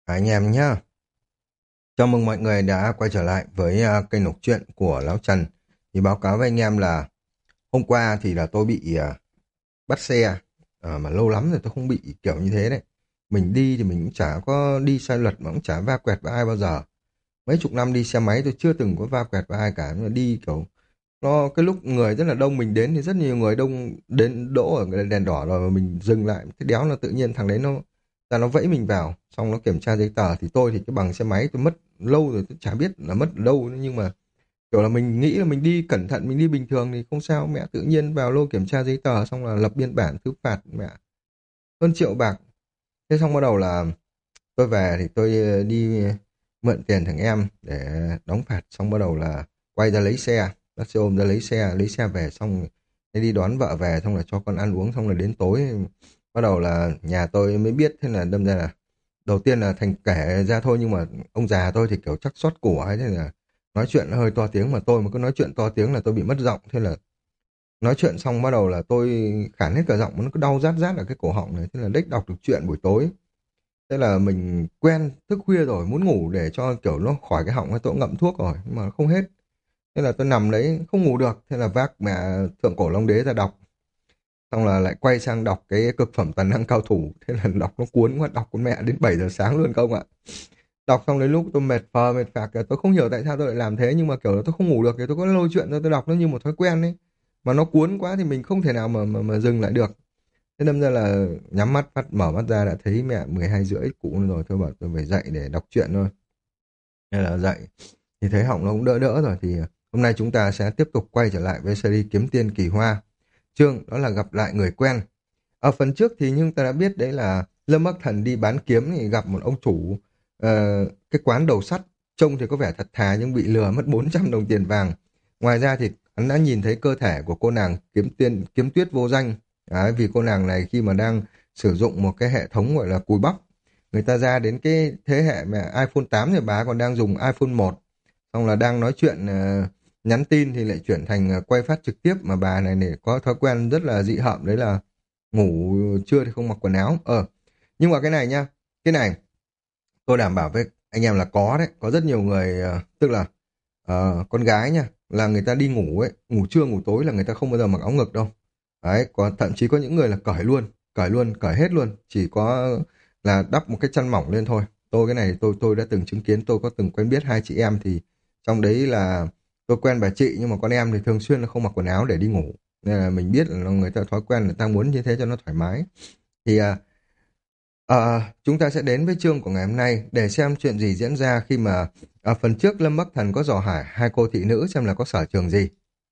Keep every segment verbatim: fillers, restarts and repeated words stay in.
Anh em nhá, chào mừng mọi người đã quay trở lại với à, kênh đọc truyện của Lão Trần. Thì báo cáo với anh em là hôm qua thì là tôi bị à, bắt xe, à, mà lâu lắm rồi tôi không bị kiểu như thế đấy. Mình đi thì mình cũng chả có đi sai luật mà cũng chả va quẹt với ai bao giờ. Mấy chục năm đi xe máy tôi chưa từng có va quẹt với ai cả. Nhưng mà đi kiểu nó cái lúc người rất là đông mình đến thì rất nhiều người đông đến đỗ ở cái đèn đỏ rồi mà mình dừng lại cái đéo là tự nhiên thằng đấy nó ra nó vẫy mình vào xong nó kiểm tra giấy tờ thì tôi thì cái bằng xe máy tôi mất lâu rồi tôi chả biết là mất ở đâu nữa, nhưng mà kiểu là mình nghĩ là mình đi cẩn thận mình đi bình thường thì không sao, mẹ tự nhiên vào lô kiểm tra giấy tờ xong là lập biên bản thứ phạt mẹ hơn triệu bạc. Thế xong bắt đầu là tôi về thì tôi ờ, đi mượn tiền thằng em để đóng phạt, xong bắt đầu là quay ra lấy xe, bắt xe ôm ra lấy xe lấy xe về xong thế đi đón vợ về xong là cho con ăn uống xong là đến tối bắt đầu là nhà tôi mới biết, thế là đâm ra là đầu tiên là thành kể ra thôi, nhưng mà ông già tôi thì kiểu chắc xót của ấy, thế là nói chuyện nó hơi to tiếng, mà tôi mà cứ nói chuyện to tiếng là tôi bị mất giọng, thế là nói chuyện xong bắt đầu là tôi khản hết cả giọng, nó cứ đau rát rát ở cái cổ họng này, thế là đếch đọc được chuyện buổi tối. Thế là mình quen thức khuya rồi muốn ngủ để cho kiểu nó khỏi cái họng ấy, tôi cũng ngậm thuốc rồi nhưng mà không hết. Thế là tôi nằm đấy không ngủ được, thế là vác mẹ Thượng Cổ Long Đế ra đọc, xong là lại quay sang đọc cái cực phẩm Toàn năng cao thủ, thế là đọc nó cuốn quá, đọc con mẹ đến bảy giờ sáng luôn không ạ. Đọc xong đến lúc tôi mệt phờ mệt phạc, tôi không hiểu tại sao tôi lại làm thế, nhưng mà kiểu là tôi không ngủ được thì tôi có lôi chuyện ra tôi đọc, nó như một thói quen ấy, mà nó cuốn quá thì mình không thể nào mà mà, mà dừng lại được. Thế đâm ra là nhắm mắt phát mở mắt ra đã thấy mẹ mười hai rưỡi cụ rồi, tôi bảo tôi phải dậy để đọc truyện thôi. Thế là dậy thì thấy họng nó cũng đỡ đỡ rồi, thì hôm nay chúng ta sẽ tiếp tục quay trở lại với series Kiếm Tiên Kỳ Hoa. Chương đó là gặp lại người quen. Ở phần trước thì nhưng ta đã biết đấy là Lâm Bắc Thần đi bán kiếm thì gặp một ông chủ ờ, cái quán đầu sắt, trông thì có vẻ thật thà nhưng bị lừa mất bốn trăm đồng tiền vàng. Ngoài ra thì hắn đã nhìn thấy cơ thể của cô nàng kiếm tiên kiếm tuyết vô danh. Đấy, vì cô nàng này khi mà đang sử dụng một cái hệ thống gọi là cùi bắp, người ta ra đến cái thế hệ mà iPhone tám thì bà còn đang dùng iPhone một, xong là đang nói chuyện ờ, nhắn tin thì lại chuyển thành ờ, quay phát trực tiếp, mà bà này này có thói quen rất là dị hợm đấy là ngủ trưa thì không mặc quần áo. Ờ nhưng mà cái này nhá, cái này tôi đảm bảo với anh em là có đấy, có rất nhiều người ờ, tức là ờ, con gái nha, là người ta đi ngủ ấy, ngủ trưa ngủ tối là người ta không bao giờ mặc áo ngực đâu. Đấy, có thậm chí có những người là cởi luôn, cởi luôn, cởi hết luôn, chỉ có là đắp một cái chăn mỏng lên thôi. Tôi cái này tôi tôi đã từng chứng kiến, tôi có từng quen biết hai chị em, thì trong đấy là tôi quen bà chị nhưng mà con em thì thường xuyên là không mặc quần áo để đi ngủ, nên là mình biết là người ta thói quen, người ta muốn như thế cho nó thoải mái. Thì à, Ờ, chúng ta sẽ đến với chương của ngày hôm nay để xem chuyện gì diễn ra khi mà ở phần trước Lâm Bắc Thần có dò hỏi hai cô thị nữ xem là có sở trường gì.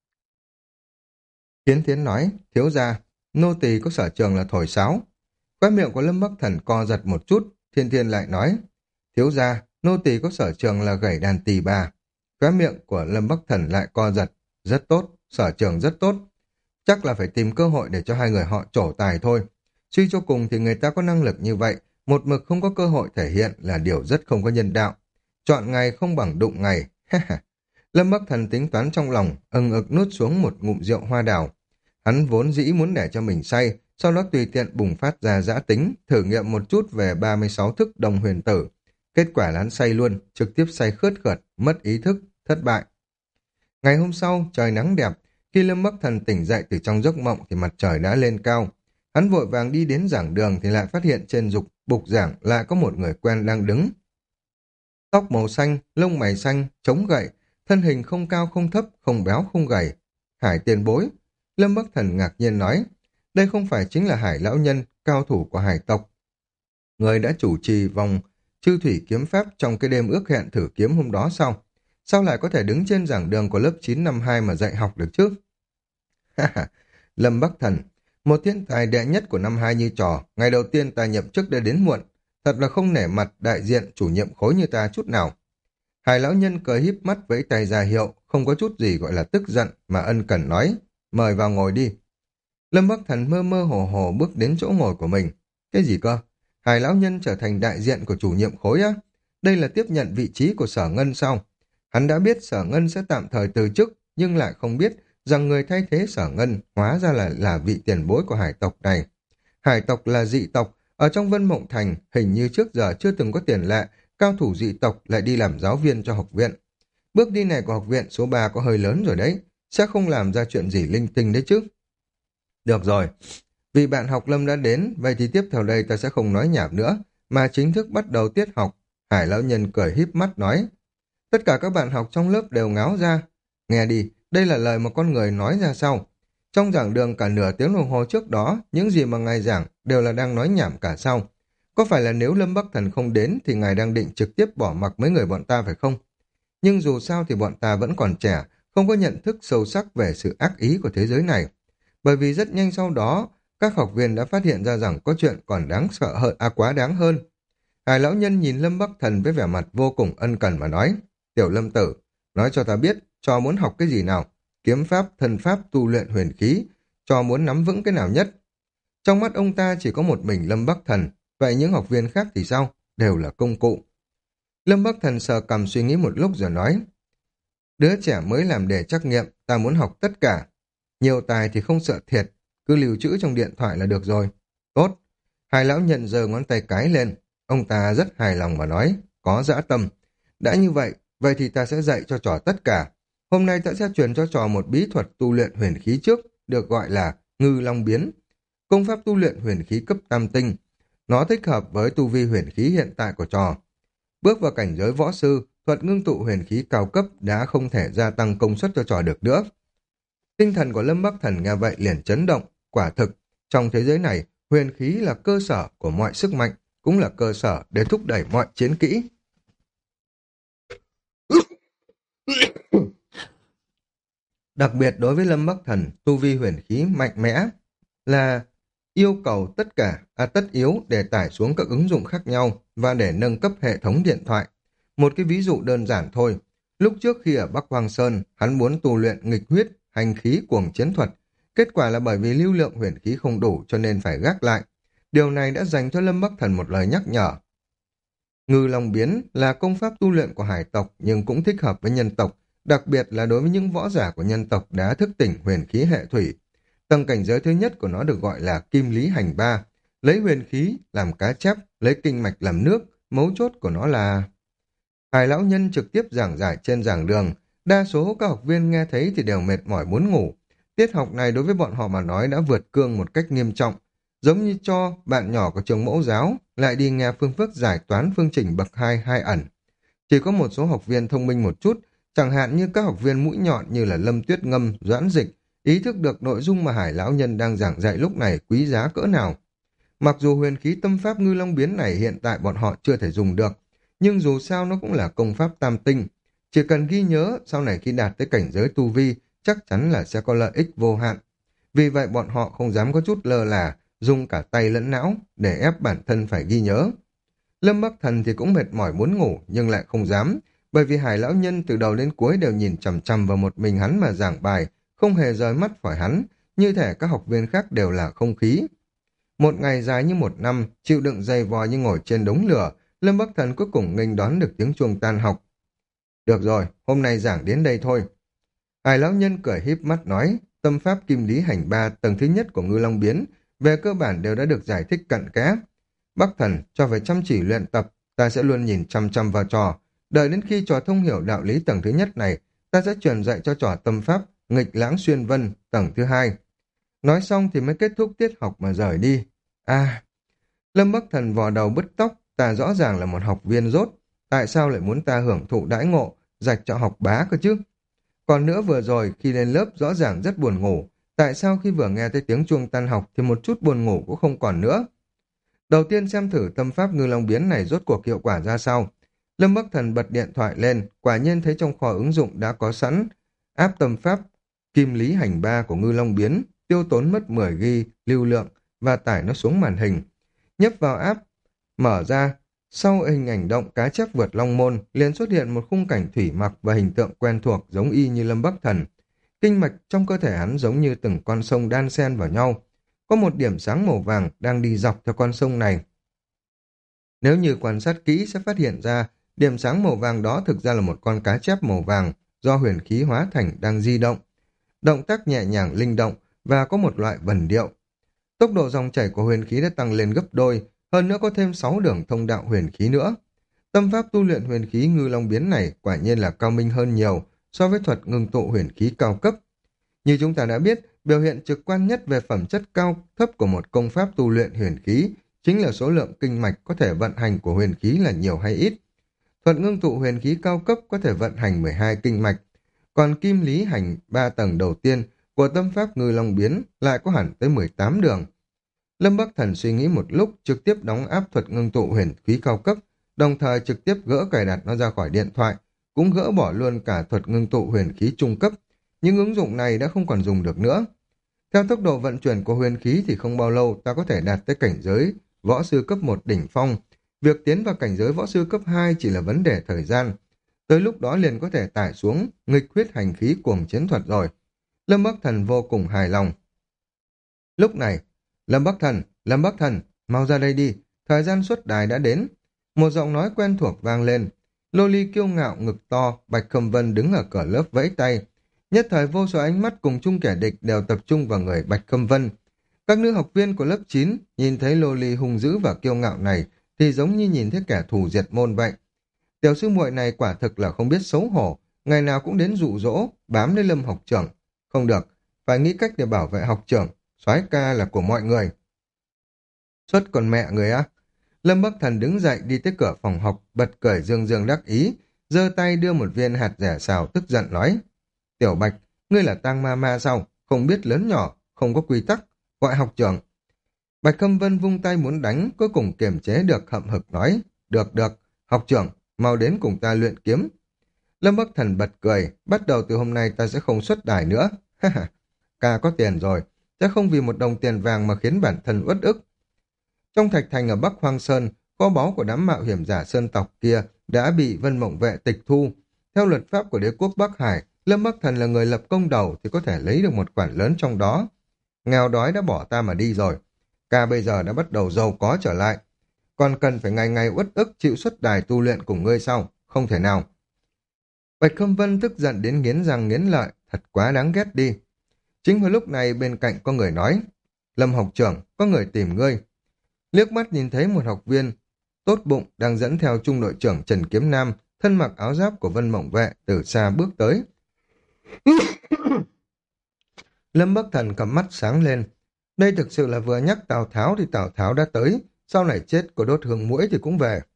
Thiến Thiến nói, thiếu gia, nô tỳ có sở trường là thổi sáo. Khóe miệng của Lâm Bắc Thần co giật một chút, Thiên Thiên lại nói, thiếu gia, nô tỳ có sở trường là gảy đàn tỳ bà. Khóe miệng của Lâm Bắc Thần lại co giật, rất tốt, sở trường rất tốt. Chắc là phải tìm cơ hội để cho hai người họ trổ tài thôi. Suy cho cùng thì người ta có năng lực như vậy, một mực không có cơ hội thể hiện là điều rất không có nhân đạo. Chọn ngày không bằng đụng ngày. Lâm Bắc Thần tính toán trong lòng, ừng ực nuốt xuống một ngụm rượu hoa đào. Hắn vốn dĩ muốn để cho mình say, sau đó tùy tiện bùng phát ra dã tính, thử nghiệm một chút về ba mươi sáu thức đồng huyền tử. Kết quả là hắn say luôn, trực tiếp say khướt khượt, mất ý thức, thất bại. Ngày hôm sau, trời nắng đẹp. Khi Lâm Bắc Thần tỉnh dậy từ trong giấc mộng thì mặt trời đã lên cao. Hắn vội vàng đi đến giảng đường thì lại phát hiện trên dục bục giảng lại có một người quen đang đứng. Tóc màu xanh, lông mày xanh, chống gậy, thân hình không cao không thấp, không béo không gầy. Hải tiền bối. Lâm Bắc Thần ngạc nhiên nói, đây không phải chính là Hải lão nhân, cao thủ của Hải tộc. Người đã chủ trì vòng chư thủy kiếm pháp trong cái đêm ước hẹn thử kiếm hôm đó sao? Sao lại có thể đứng trên giảng đường của lớp chín năm hai mà dạy học được chứ? Lâm Bắc Thần, một thiên tài đệ nhất của năm hai như trò, ngày đầu tiên ta nhậm chức đã đến muộn, thật là không nể mặt đại diện chủ nhiệm khối như ta chút nào. Hải lão nhân cười híp mắt vẫy tay ra hiệu, không có chút gì gọi là tức giận mà ân cần nói, mời vào ngồi đi. Lâm Bắc Thần mơ mơ hồ hồ bước đến chỗ ngồi của mình. Cái gì cơ? Hải lão nhân trở thành đại diện của chủ nhiệm khối á? Đây là tiếp nhận vị trí của Sở Ngân sao? Hắn đã biết Sở Ngân sẽ tạm thời từ chức, nhưng lại không biết rằng người thay thế Sở Ngân hóa ra là là vị tiền bối của hải tộc này. Hải tộc là dị tộc, Ở trong Vân Mộng Thành, hình như trước giờ chưa từng có tiền lệ, cao thủ dị tộc lại đi làm giáo viên cho học viện. Bước đi này của học viện số ba có hơi lớn rồi đấy, sẽ không làm ra chuyện gì linh tinh đấy chứ. Được rồi, vì bạn học Lâm đã đến, vậy thì tiếp theo đây ta sẽ không nói nhảm nữa, mà chính thức bắt đầu tiết học. Hải lão nhân cười híp mắt nói. Tất cả các bạn học trong lớp đều ngáo ra. Nghe đi, đây là lời mà con người nói ra sau. Trong giảng đường cả nửa tiếng đồng hồ trước đó, những gì mà ngài giảng đều là đang nói nhảm cả sau. Có phải là nếu Lâm Bắc Thần không đến thì ngài đang định trực tiếp bỏ mặc mấy người bọn ta phải không? Nhưng dù sao thì bọn ta vẫn còn trẻ, không có nhận thức sâu sắc về sự ác ý của thế giới này. Bởi vì rất nhanh sau đó, các học viên đã phát hiện ra rằng có chuyện còn đáng sợ hơn, à quá đáng hơn. Hải lão nhân nhìn Lâm Bắc Thần với vẻ mặt vô cùng ân cần mà nói, Tiểu Lâm tử, nói cho ta biết, cho muốn học cái gì nào? Kiếm pháp, thân pháp, tu luyện huyền khí, cho muốn nắm vững cái nào nhất? Trong mắt ông ta chỉ có một mình Lâm Bắc Thần, vậy những học viên khác thì sao? Đều là công cụ. Lâm Bắc Thần sờ cằm suy nghĩ một lúc rồi nói, đứa trẻ mới làm đề trắc nghiệm, ta muốn học tất cả. Nhiều tài thì không sợ thiệt, cứ lưu trữ trong điện thoại là được rồi. Tốt. Hai lão nhận giơ ngón tay cái lên. Ông ta rất hài lòng mà nói, có dã tâm. Đã như vậy, vậy thì ta sẽ dạy cho trò tất cả. Hôm nay ta sẽ truyền cho trò một bí thuật tu luyện huyền khí trước, được gọi là ngư long biến. Công pháp tu luyện huyền khí cấp tam tinh. Nó thích hợp với tu vi huyền khí hiện tại của trò. Bước vào cảnh giới võ sư, thuật ngưng tụ huyền khí cao cấp đã không thể gia tăng công suất cho trò được nữa. Tinh thần của Lâm Bắc Thần nghe vậy liền chấn động, quả thực, trong thế giới này, huyền khí là cơ sở của mọi sức mạnh, cũng là cơ sở để thúc đẩy mọi chiến kỹ. Đặc biệt đối với Lâm Bắc Thần, tu vi huyền khí mạnh mẽ là yêu cầu tất cả, à tất yếu để tải xuống các ứng dụng khác nhau và để nâng cấp hệ thống điện thoại. Một cái ví dụ đơn giản thôi, lúc trước khi ở Bắc Hoang Sơn, hắn muốn tu luyện nghịch huyết, hành khí cuồng chiến thuật. Kết quả là bởi vì lưu lượng huyền khí không đủ cho nên phải gác lại. Điều này đã dành cho Lâm Bắc Thần một lời nhắc nhở. Ngư Long Biến là công pháp tu luyện của hải tộc nhưng cũng thích hợp với nhân tộc, đặc biệt là đối với những võ giả của nhân tộc đã thức tỉnh huyền khí hệ thủy. Tầng cảnh giới thứ nhất của nó được gọi là Kim Lý Hành Ba, lấy huyền khí làm cá chép, lấy kinh mạch làm nước, mấu chốt của nó là... Hải lão nhân trực tiếp giảng giải trên giảng đường, đa số các học viên nghe thấy thì đều mệt mỏi muốn ngủ. Tiết học này đối với bọn họ mà nói đã vượt cương một cách nghiêm trọng, giống như cho bạn nhỏ của trường mẫu giáo lại đi nghe phương pháp giải toán phương trình bậc hai hai ẩn. Chỉ có một số học viên thông minh một chút, chẳng hạn như các học viên mũi nhọn như là Lâm Tuyết Ngâm, Doãn Dịch, ý thức được nội dung mà Hải lão nhân đang giảng dạy lúc này quý giá cỡ nào. Mặc dù huyền khí tâm pháp Ngư Long Biến này hiện tại bọn họ chưa thể dùng được, nhưng dù sao nó cũng là công pháp tam tinh. Chỉ cần ghi nhớ, sau này khi đạt tới cảnh giới tu vi, chắc chắn là sẽ có lợi ích vô hạn. Vì vậy bọn họ không dám có chút lơ là, dùng cả tay lẫn não để ép bản thân phải ghi nhớ. Lâm Bắc Thần thì cũng mệt mỏi muốn ngủ nhưng lại không dám, bởi vì Hải lão nhân từ đầu đến cuối đều nhìn chằm chằm vào một mình hắn mà giảng bài, không hề rời mắt khỏi hắn, như thể các học viên khác đều là không khí. Một ngày dài như một năm, chịu đựng dày vò như ngồi trên đống lửa, Lâm Bắc Thần cuối cùng nghênh đón được tiếng chuông tan học. Được rồi, hôm nay giảng đến đây thôi. Hải lão nhân cười híp mắt nói, tâm pháp Kim Lý Hành Ba tầng thứ nhất của Ngư Long Biến, về cơ bản đều đã được giải thích cặn kẽ. Bắc Thần cho phải chăm chỉ luyện tập, ta sẽ luôn nhìn chăm chăm vào trò. Đợi đến khi trò thông hiểu đạo lý tầng thứ nhất này, ta sẽ truyền dạy cho trò tâm pháp Nghịch Lãng Xuyên Vân tầng thứ hai. Nói xong thì mới kết thúc tiết học mà rời đi. À, Lâm Bắc Thần vò đầu bứt tóc, ta rõ ràng là một học viên rốt, tại sao lại muốn ta hưởng thụ đãi ngộ, rạch cho học bá cơ chứ? Còn nữa vừa rồi khi lên lớp rõ ràng rất buồn ngủ, tại sao khi vừa nghe thấy tiếng chuông tan học thì một chút buồn ngủ cũng không còn nữa? Đầu tiên xem thử tâm pháp Ngư Long Biến này rốt cuộc hiệu quả ra sao. Lâm Bắc Thần bật điện thoại lên, quả nhiên thấy trong kho ứng dụng đã có sẵn áp tâm pháp Kim Lý Hành Ba của Ngư Long Biến, tiêu tốn mất mười gi ga bai lưu lượng và tải nó xuống màn hình. Nhấp vào app, mở ra, sau hình ảnh động cá chép vượt long môn liền xuất hiện một khung cảnh thủy mặc và hình tượng quen thuộc giống y như Lâm Bắc Thần. Kinh mạch trong cơ thể hắn giống như từng con sông đan xen vào nhau. Có một điểm sáng màu vàng đang đi dọc theo con sông này. Nếu như quan sát kỹ sẽ phát hiện ra điểm sáng màu vàng đó thực ra là một con cá chép màu vàng do huyền khí hóa thành đang di động. Động tác nhẹ nhàng linh động và có một loại vần điệu. Tốc độ dòng chảy của huyền khí đã tăng lên gấp đôi, hơn nữa có thêm sáu đường thông đạo huyền khí nữa. Tâm pháp tu luyện huyền khí ngư long biến này quả nhiên là cao minh hơn nhiều so với thuật ngưng tụ huyền khí cao cấp. Như chúng ta đã biết, biểu hiện trực quan nhất về phẩm chất cao thấp của một công pháp tu luyện huyền khí chính là số lượng kinh mạch có thể vận hành của huyền khí là nhiều hay ít. Thuật ngưng tụ huyền khí cao cấp có thể vận hành mười hai kinh mạch, còn kim lý hành ba tầng đầu tiên của tâm pháp ngư long biến lại có hẳn tới mười tám đường. Lâm Bắc Thần suy nghĩ một lúc, trực tiếp đóng áp thuật ngưng tụ huyền khí cao cấp, đồng thời trực tiếp gỡ cài đặt nó ra khỏi điện thoại, cũng gỡ bỏ luôn cả thuật ngưng tụ huyền khí trung cấp. Những ứng dụng này đã không còn dùng được nữa. Theo tốc độ vận chuyển của huyền khí thì không bao lâu ta có thể đạt tới cảnh giới võ sư cấp một đỉnh phong. Việc tiến vào cảnh giới võ sư cấp hai chỉ là vấn đề thời gian. Tới lúc đó liền có thể tải xuống nghịch huyết hành khí cuồng chiến thuật rồi. Lâm Bắc Thần vô cùng hài lòng. Lúc này, Lâm Bắc Thần, Lâm Bắc Thần, mau ra đây đi, thời gian xuất đài đã đến. Một giọng nói quen thuộc vang lên. Lô Ly kiêu ngạo ngực to, Bạch Khâm Vân đứng ở cửa lớp vẫy tay. Nhất thời vô số ánh mắt cùng chung kẻ địch đều tập trung vào người Bạch Khâm Vân. Các nữ học viên của lớp chín nhìn thấy Lô Ly hung dữ và kiêu ngạo này thì giống như nhìn thấy kẻ thù diệt môn vậy. Tiểu sư muội này quả thực là không biết xấu hổ, ngày nào cũng đến dụ dỗ, bám lấy Lâm học trưởng. Không được, phải nghĩ cách để bảo vệ học trưởng, soái ca là của mọi người. Xuất còn mẹ người á. Lâm Bắc Thần đứng dậy đi tới cửa phòng học, bật cười dương dương đắc ý, giơ tay đưa một viên hạt rẻ xào tức giận nói. Tiểu Bạch, ngươi là tang ma ma sao? Không biết lớn nhỏ, không có quy tắc, gọi học trưởng. Bạch Khâm Vân vung tay muốn đánh, cuối cùng kiềm chế được hậm hực nói. Được được, học trưởng, mau đến cùng ta luyện kiếm. Lâm Bắc Thần bật cười, bắt đầu từ hôm nay ta sẽ không xuất đài nữa. Ca có tiền rồi, sẽ không vì một đồng tiền vàng mà khiến bản thân uất ức. Trong thạch thành ở Bắc Hoang Sơn, kho báu của đám mạo hiểm giả sơn tộc kia đã bị Vân Mộng Vệ tịch thu. Theo luật pháp của đế quốc Bắc Hải, Lâm Bắc Thần là người lập công đầu thì có thể lấy được một khoản lớn trong đó. Nghèo đói đã bỏ ta mà đi rồi. Ca bây giờ đã bắt đầu giàu có trở lại. Còn cần phải ngày ngày uất ức chịu xuất đài tu luyện cùng ngươi sau? Không thể nào. Bạch Khâm Vân tức giận đến nghiến răng nghiến lợi, thật quá đáng ghét đi. Chính vào lúc này bên cạnh có người nói, Lâm học trưởng, có người tìm ngươi. Liếc mắt nhìn thấy một học viên tốt bụng đang dẫn theo trung đội trưởng Trần Kiếm Nam, thân mặc áo giáp của Vân Mộng Vệ từ xa bước tới. Lâm Bắc Thần cầm mắt sáng lên. Đây thực sự là vừa nhắc Tào Tháo thì Tào Tháo đã tới, sau này chết có đốt hương muỗi thì cũng về.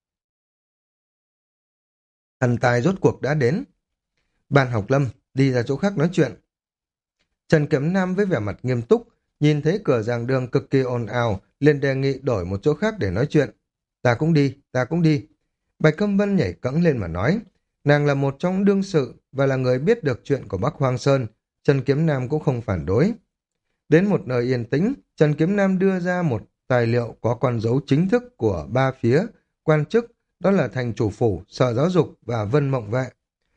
Thần tài rốt cuộc đã đến. Bàn học Lâm, đi ra chỗ khác nói chuyện. Trần Kiếm Nam với vẻ mặt nghiêm túc, nhìn thấy cửa giảng đường cực kỳ ồn ào, liền đề nghị đổi một chỗ khác để nói chuyện. Ta cũng đi, ta cũng đi. Bạch Câm Vân nhảy cẫng lên mà nói, nàng là một trong đương sự và là người biết được chuyện của Bắc Hoang Sơn, Trần Kiếm Nam cũng không phản đối. Đến một nơi yên tĩnh, Trần Kiếm Nam đưa ra một tài liệu có con dấu chính thức của ba phía quan chức, đó là thành chủ phủ, sở giáo dục và Vân Mộng Vệ.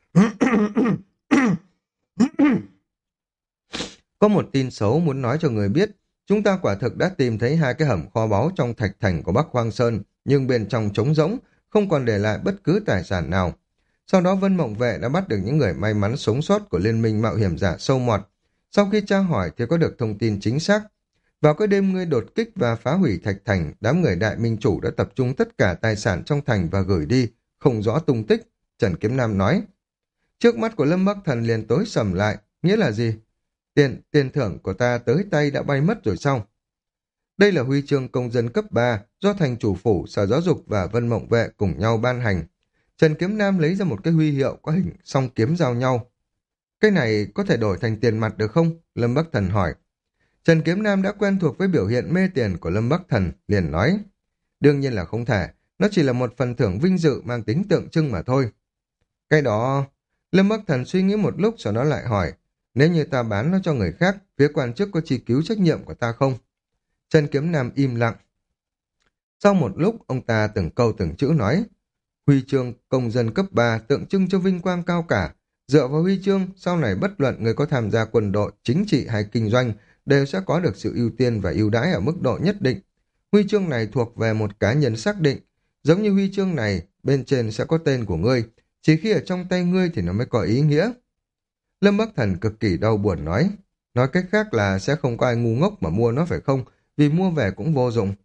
Có một tin xấu muốn nói cho người biết, chúng ta quả thực đã tìm thấy hai cái hầm kho báu trong thạch thành của Bắc Hoang Sơn, nhưng bên trong trống rỗng, không còn để lại bất cứ tài sản nào. Sau đó Vân Mộng Vệ đã bắt được những người may mắn sống sót của Liên minh Mạo hiểm giả sâu mọt. Sau khi tra hỏi thì có được thông tin chính xác. Vào cái đêm ngươi đột kích và phá hủy thạch thành, đám người đại minh chủ đã tập trung tất cả tài sản trong thành và gửi đi, không rõ tung tích, Trần Kiếm Nam nói. Trước mắt của Lâm Bắc Thần liền tối sầm lại, nghĩa là gì? Tiền, tiền thưởng của ta tới tay đã bay mất rồi sao? Đây là huy chương công dân cấp ba do thành chủ phủ, sở giáo dục và Vân Mộng Vệ cùng nhau ban hành. Trần Kiếm Nam lấy ra một cái huy hiệu có hình song kiếm giao nhau. Cái này có thể đổi thành tiền mặt được không? Lâm Bắc Thần hỏi. Trần Kiếm Nam đã quen thuộc với biểu hiện mê tiền của Lâm Bắc Thần, liền nói. Đương nhiên là không thể, nó chỉ là một phần thưởng vinh dự mang tính tượng trưng mà thôi. Cái đó... Lâm Bắc Thần suy nghĩ một lúc sau đó lại hỏi. Nếu như ta bán nó cho người khác, phía quan chức có truy cứu trách nhiệm của ta không? Trần Kiếm Nam im lặng. Sau một lúc, ông ta từng câu từng chữ nói. Huy chương công dân cấp ba tượng trưng cho vinh quang cao cả. Dựa vào huy chương, sau này bất luận người có tham gia quân đội, chính trị hay kinh doanh, đều sẽ có được sự ưu tiên và ưu đãi ở mức độ nhất định. Huy chương này thuộc về một cá nhân xác định. Giống như huy chương này, bên trên sẽ có tên của ngươi. Chỉ khi ở trong tay ngươi thì nó mới có ý nghĩa. Lâm Bắc Thần cực kỳ đau buồn nói. Nói cách khác là sẽ không có ai ngu ngốc mà mua nó phải không? Vì mua về cũng vô dụng.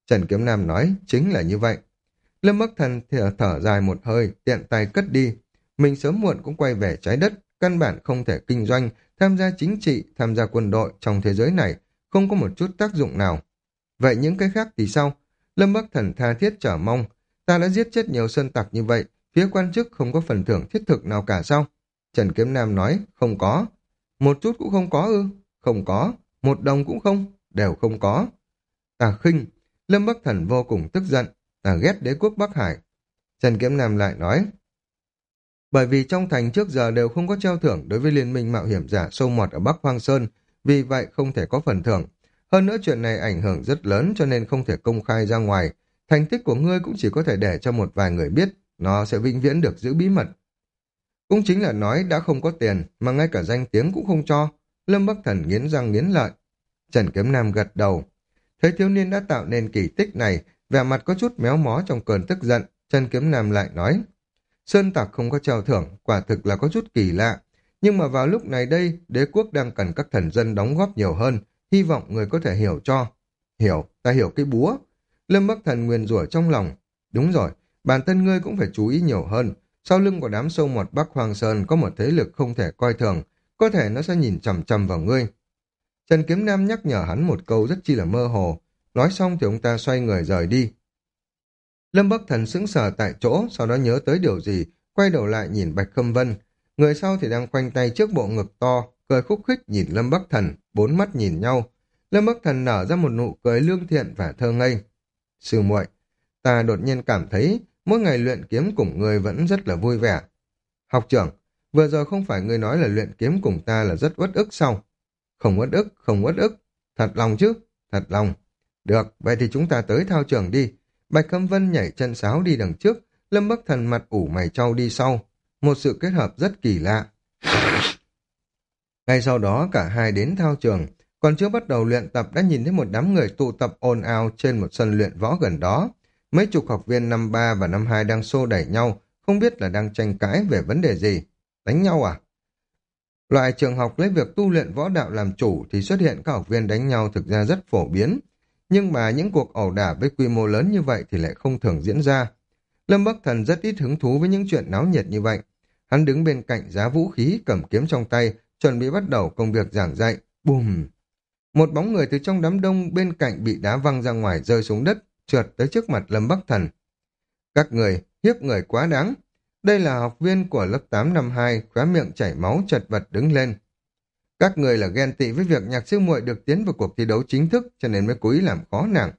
Trần Kiếm Nam nói, chính là như vậy. Lâm Bắc Thần thở, thở dài một hơi, tiện tay cất đi. Mình sớm muộn cũng quay về trái đất, căn bản không thể kinh doanh, tham gia chính trị, tham gia quân đội trong thế giới này, không có một chút tác dụng nào. Vậy những cái khác thì sao? Lâm Bắc Thần tha thiết chờ mong. Ta đã giết chết nhiều sơn tặc như vậy, phía quan chức không có phần thưởng thiết thực nào cả sao? Trần Kiếm Nam nói, không có. Một chút cũng không có ư? Không có. Một đồng cũng không? Đều không có. Ta khinh. Lâm Bắc Thần vô cùng tức giận. Ta ghét đế quốc Bắc Hải. Trần Kiếm Nam lại nói, bởi vì trong thành trước giờ đều không có treo thưởng đối với liên minh mạo hiểm giả sâu mọt ở Bắc Hoang Sơn, vì vậy không thể có phần thưởng. Hơn nữa chuyện này ảnh hưởng rất lớn cho nên không thể công khai ra ngoài. Thành tích của ngươi cũng chỉ có thể để cho một vài người biết, nó sẽ vĩnh viễn được giữ bí mật. Cũng chính là nói đã không có tiền, mà ngay cả danh tiếng cũng không cho. Lâm Bắc Thần nghiến răng nghiến lợi. Trần Kiếm Nam gật đầu. Thấy thiếu niên đã tạo nên kỳ tích này, vẻ mặt có chút méo mó trong cơn tức giận, Trần Kiếm Nam lại nói, sơn tặc không có treo thưởng, quả thực là có chút kỳ lạ. Nhưng mà vào lúc này đây, đế quốc đang cần các thần dân đóng góp nhiều hơn, hy vọng người có thể hiểu cho. Hiểu, ta hiểu cái búa. Lâm Bắc Thần nguyền rủa trong lòng. Đúng rồi, bản thân ngươi cũng phải chú ý nhiều hơn. Sau lưng của đám sâu mọt Bắc Hoàng Sơn có một thế lực không thể coi thường, có thể nó sẽ nhìn chằm chằm vào ngươi. Trần Kiếm Nam nhắc nhở hắn một câu rất chi là mơ hồ. Nói xong thì ông ta xoay người rời đi. Lâm Bắc Thần sững sờ tại chỗ, sau đó nhớ tới điều gì, quay đầu lại nhìn Bạch Khâm Vân. Người sau thì đang khoanh tay trước bộ ngực to, cười khúc khích nhìn Lâm Bắc Thần, bốn mắt nhìn nhau. Lâm Bắc Thần nở ra một nụ cười lương thiện và thơ ngây. Sư muội, ta đột nhiên cảm thấy mỗi ngày luyện kiếm cùng người vẫn rất là vui vẻ. Học trưởng, vừa rồi không phải ngươi nói là luyện kiếm cùng ta là rất uất ức sao? Không uất ức, không uất ức. Thật lòng chứ? Thật lòng. Được, vậy thì chúng ta tới thao trường đi. Bạch Khâm Vân nhảy chân sáo đi đằng trước, Lâm Bắc Thần mặt ủ mày trau đi sau. Một sự kết hợp rất kỳ lạ. Ngay sau đó cả hai đến thao trường, còn chưa bắt đầu luyện tập đã nhìn thấy một đám người tụ tập ồn ào trên một sân luyện võ gần đó. Mấy chục học viên năm ba và năm hai đang xô đẩy nhau, không biết là đang tranh cãi về vấn đề gì. Đánh nhau à? Loại trường học lấy việc tu luyện võ đạo làm chủ thì xuất hiện các học viên đánh nhau thực ra rất phổ biến. Nhưng mà những cuộc ẩu đả với quy mô lớn như vậy thì lại không thường diễn ra. Lâm Bắc Thần rất ít hứng thú với những chuyện náo nhiệt như vậy. Hắn đứng bên cạnh giá vũ khí cầm kiếm trong tay, chuẩn bị bắt đầu công việc giảng dạy. Bùm! Một bóng người từ trong đám đông bên cạnh bị đá văng ra ngoài rơi xuống đất, trượt tới trước mặt Lâm Bắc Thần. Các người, hiếp người quá đáng. Đây là học viên của lớp tám năm hai, khóe miệng chảy máu chật vật đứng lên. Các người là ghen tị với việc nhạc sư muội được tiến vào cuộc thi đấu chính thức cho nên mới cố ý làm khó nàng.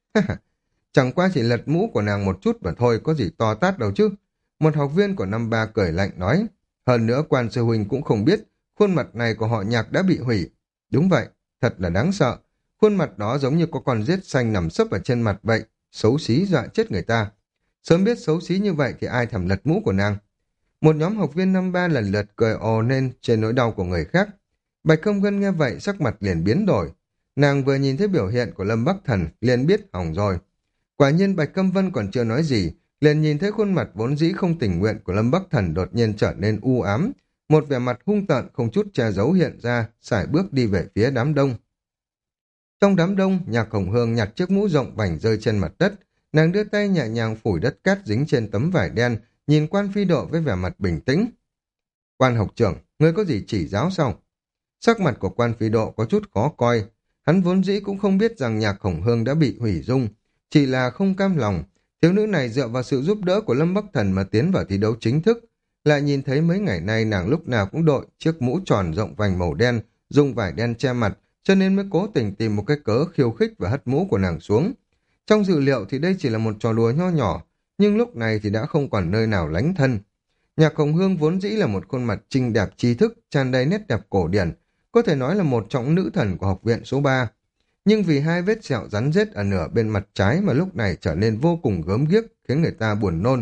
Chẳng qua chỉ lật mũ của nàng một chút mà thôi, có gì to tát đâu chứ. Một học viên của năm ba cười lạnh nói. Hơn nữa quan sư huynh cũng không biết khuôn mặt này của họ Nhạc đã bị hủy. Đúng vậy, thật là đáng sợ. Khuôn mặt đó giống như có con rết xanh nằm sấp ở trên mặt vậy, xấu xí dọa chết người ta. Sớm biết xấu xí như vậy thì ai thèm lật mũ của nàng. Một nhóm học viên năm ba lần lượt cười ồ lên trên nỗi đau của người khác. Bạch Không Gân nghe vậy sắc mặt liền biến đổi. Nàng vừa nhìn thấy biểu hiện của Lâm Bắc Thần liền biết hỏng rồi. Quả nhiên Bạch Câm Vân còn chưa nói gì, liền nhìn thấy khuôn mặt vốn dĩ không tình nguyện của Lâm Bắc Thần đột nhiên trở nên u ám, một vẻ mặt hung tợn không chút che giấu hiện ra, sải bước đi về phía đám đông. Trong đám đông, Nhạc Hồng Hương nhặt chiếc mũ rộng vành rơi trên mặt đất, nàng đưa tay nhẹ nhàng phủi đất cát dính trên tấm vải đen, nhìn Quan Phi Độ với vẻ mặt bình tĩnh. Quan học trưởng, ngươi có gì chỉ giáo sao? Sắc mặt của Quan Phi Độ có chút khó coi, hắn vốn dĩ cũng không biết rằng Nhạc Hồng Hương đã bị hủy dung, chỉ là không cam lòng. Thiếu nữ này dựa vào sự giúp đỡ của Lâm Bắc Thần mà tiến vào thi đấu chính thức, lại nhìn thấy mấy ngày nay nàng lúc nào cũng đội chiếc mũ tròn rộng vành màu đen, dùng vải đen che mặt, cho nên mới cố tình tìm một cái cớ khiêu khích và hất mũ của nàng xuống. Trong dự liệu thì đây chỉ là một trò đùa nho nhỏ, nhưng lúc này thì đã không còn nơi nào lánh thân. Nhạc Hồng Hương vốn dĩ là một khuôn mặt trinh đẹp trí thức, tràn đầy nét đẹp cổ điển, có thể nói là một trong nữ thần của học viện số ba. Nhưng vì hai vết sẹo rắn rết ở nửa bên mặt trái mà lúc này trở nên vô cùng gớm ghiếc, khiến người ta buồn nôn.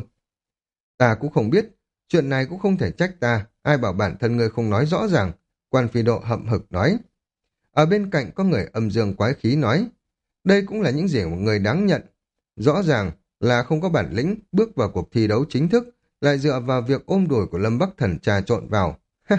Ta cũng không biết, chuyện này cũng không thể trách ta, ai bảo bản thân ngươi không nói rõ ràng, Quan Phi Độ hậm hực nói. Ở bên cạnh có người âm dương quái khí nói, đây cũng là những gì một người đáng nhận. Rõ ràng là không có bản lĩnh bước vào cuộc thi đấu chính thức, lại dựa vào việc ôm đùi của Lâm Bắc Thần trà trộn vào.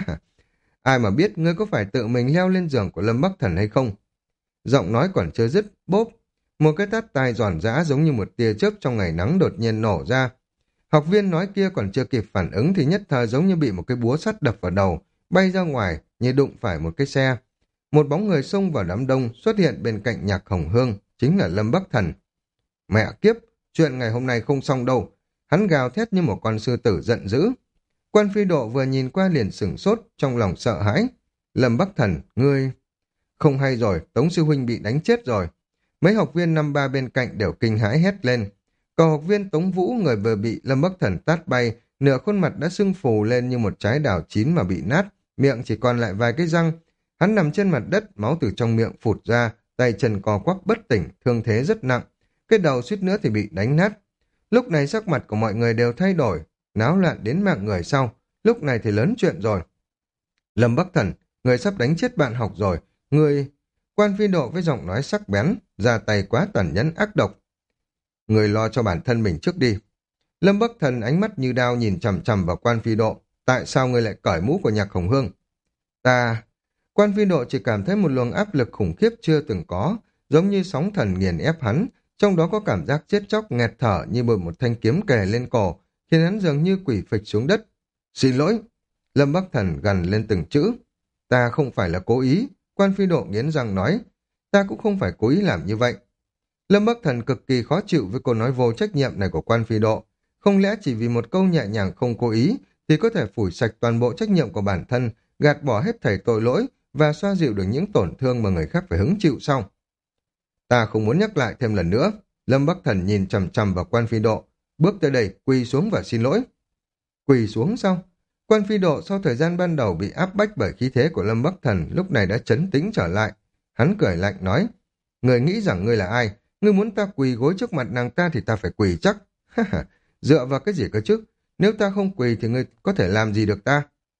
Ai mà biết ngươi có phải tự mình leo lên giường của Lâm Bắc Thần hay không? Giọng nói còn chưa dứt, bốp, Một cái tát tai giòn giã giống như một tia chớp trong ngày nắng đột nhiên nổ ra. Học viên nói kia còn chưa kịp phản ứng thì nhất thời giống như bị một cái búa sắt đập vào đầu, bay ra ngoài như đụng phải một cái xe. Một bóng người xông vào đám đông xuất hiện bên cạnh Nhạc Hồng Hương, chính là Lâm Bắc Thần. Mẹ kiếp, chuyện ngày hôm nay không xong đâu. Hắn gào thét như một con sư tử giận dữ. Quan Phi Độ vừa nhìn qua liền sửng sốt, trong lòng sợ hãi. Lâm Bắc Thần, ngươi... Không hay rồi, Tống sư huynh bị đánh chết rồi. Mấy học viên năm ba bên cạnh đều kinh hãi hét lên. Còn học viên Tống Vũ, người vừa bị Lâm Bắc Thần tát bay, nửa khuôn mặt đã sưng phù lên như một trái đào chín mà bị nát, miệng chỉ còn lại vài cái răng. Hắn nằm trên mặt đất, máu từ trong miệng phụt ra, tay chân co quắp bất tỉnh, thương thế rất nặng. Cái đầu suýt nữa thì bị đánh nát. Lúc này sắc mặt của mọi người đều thay đổi, náo loạn đến mạng người sau. Lúc này thì lớn chuyện rồi. Lâm Bắc Thần, người sắp đánh chết bạn học rồi. Người... Quan Phi Độ với giọng nói sắc bén, ra tay quá tàn nhẫn ác độc. Người lo cho bản thân mình trước đi. Lâm Bắc Thần ánh mắt như đao nhìn chằm chằm vào Quan Phi Độ. Tại sao người lại cởi mũ của Nhạc Hồng Hương? Ta... Quan Phi Độ chỉ cảm thấy một luồng áp lực khủng khiếp chưa từng có, giống như sóng thần nghiền ép hắn, trong đó có cảm giác chết chóc nghẹt thở như bởi một thanh kiếm kề lên cổ, khiến hắn dường như quỷ phịch xuống đất. Xin lỗi. Lâm Bắc Thần gằn lên từng chữ. Ta không phải là cố ý. Quan Phi Độ nghiến răng nói. Ta cũng không phải cố ý làm như vậy. Lâm Bắc Thần cực kỳ khó chịu với câu nói vô trách nhiệm này của Quan Phi Độ. Không lẽ chỉ vì một câu nhẹ nhàng không cố ý thì có thể phủi sạch toàn bộ trách nhiệm của bản thân, gạt bỏ hết thảy tội lỗi và xoa dịu được những tổn thương mà người khác phải hứng chịu sau? Ta không muốn nhắc lại thêm lần nữa. Lâm Bắc Thần nhìn chằm chằm vào Quan Phi Độ, bước tới đây quỳ xuống và xin lỗi. Quỳ xuống sao? Quan Phi Độ sau thời gian ban đầu bị áp bách bởi khí thế của Lâm Bắc Thần lúc này đã trấn tĩnh trở lại. Hắn cười lạnh nói, người nghĩ rằng ngươi là ai? Ngươi muốn ta quỳ gối trước mặt nàng ta thì ta phải quỳ chắc. Dựa vào cái gì cơ chứ? Nếu ta không quỳ thì ngươi có thể làm gì được ta?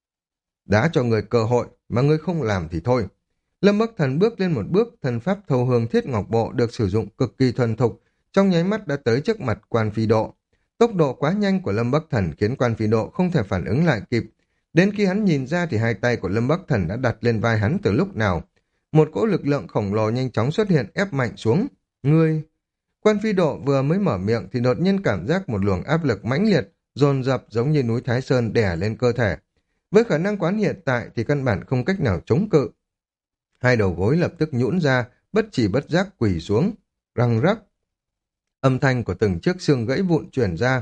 Đã cho người cơ hội mà ngươi không làm thì thôi. Lâm Bắc Thần bước lên một bước, thần pháp thâu hương thiết ngọc bộ được sử dụng cực kỳ thuần thục, trong nháy mắt đã tới trước mặt Quan Phi Độ. Tốc độ quá nhanh của Lâm Bắc Thần khiến Quan Phi Độ không thể phản ứng lại kịp. Đến khi hắn nhìn ra thì hai tay của Lâm Bắc Thần đã đặt lên vai hắn từ lúc nào. Một cỗ lực lượng khổng lồ nhanh chóng xuất hiện ép mạnh xuống. Ngươi... Quan Phi Độ vừa mới mở miệng thì đột nhiên cảm giác một luồng áp lực mãnh liệt, dồn dập giống như núi Thái Sơn đè lên cơ thể. Với khả năng quán hiện tại thì căn bản không cách nào chống cự. Hai đầu gối lập tức nhũn ra, bất chỉ bất giác quỳ xuống. Răng rắc. Âm thanh của từng chiếc xương gãy vụn truyền ra.